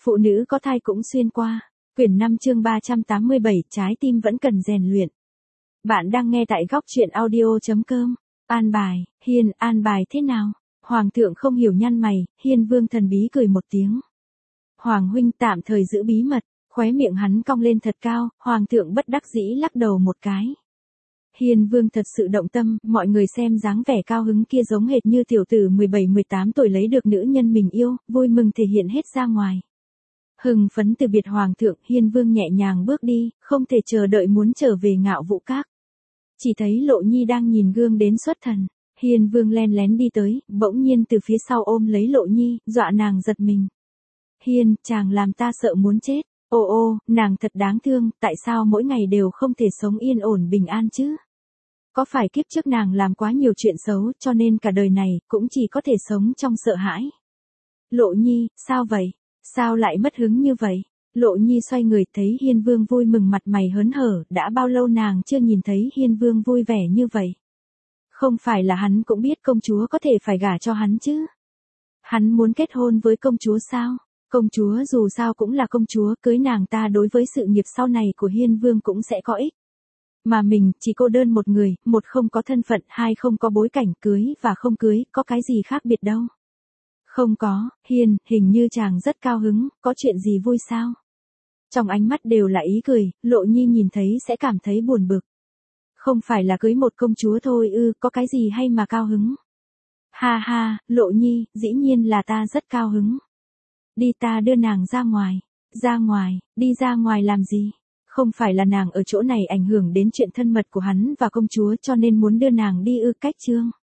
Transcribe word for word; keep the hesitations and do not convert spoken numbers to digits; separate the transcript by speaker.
Speaker 1: Phụ nữ có thai cũng xuyên qua. Quyển năm chương ba trăm tám mươi bảy, trái tim vẫn cần rèn luyện. Bạn đang nghe tại góc truyện audio chấm com. An bài, Hiên, an bài thế nào? Hoàng thượng không hiểu nhăn mày, Hiên Vương thần bí cười một tiếng. Hoàng huynh tạm thời giữ bí mật, khóe miệng hắn cong lên thật cao, Hoàng thượng bất đắc dĩ lắc đầu một cái. Hiên Vương thật sự động tâm, mọi người xem dáng vẻ cao hứng kia giống hệt như tiểu tử mười bảy mười tám tuổi lấy được nữ nhân mình yêu, vui mừng thể hiện hết ra ngoài. Hưng phấn từ biệt Hoàng thượng, Hiên Vương nhẹ nhàng bước đi, không thể chờ đợi muốn trở về Ngạo Vũ Các. Chỉ thấy Lộ Nhi đang nhìn gương đến xuất thần. Hiên Vương len lén đi tới, bỗng nhiên từ phía sau ôm lấy Lộ Nhi, dọa nàng giật mình. Hiên, chàng làm ta sợ muốn chết. Ô ô, nàng thật đáng thương, tại sao mỗi ngày đều không thể sống yên ổn bình an chứ? Có phải kiếp trước nàng làm quá nhiều chuyện xấu cho nên cả đời này cũng chỉ có thể sống trong sợ hãi? Lộ Nhi, sao vậy? Sao lại mất hứng như vậy? Lộ Nhi xoay người thấy Hiên Vương vui mừng mặt mày hớn hở, đã bao lâu nàng chưa nhìn thấy Hiên Vương vui vẻ như vậy? Không phải là hắn cũng biết công chúa có thể phải gả cho hắn chứ? Hắn muốn kết hôn với công chúa sao? Công chúa dù sao cũng là công chúa, cưới nàng ta đối với sự nghiệp sau này của Hiên Vương cũng sẽ có ích. Mà mình, chỉ cô đơn một người, một không có thân phận, hai không có bối cảnh, cưới và không cưới, có cái gì khác biệt đâu. Không có, Hiên, hình như chàng rất cao hứng, có chuyện gì vui sao? Trong ánh mắt đều là ý cười, Lộ Nhi nhìn thấy sẽ cảm thấy buồn bực. Không phải là cưới một công chúa thôi ư, có cái gì hay mà cao hứng? Ha ha, Lộ Nhi, dĩ nhiên là ta rất cao hứng. Đi, ta đưa nàng ra ngoài. Ra ngoài, đi ra ngoài làm gì? Không phải là nàng ở chỗ này ảnh hưởng đến chuyện thân mật của hắn và công chúa cho nên muốn đưa nàng đi ư? Cách chương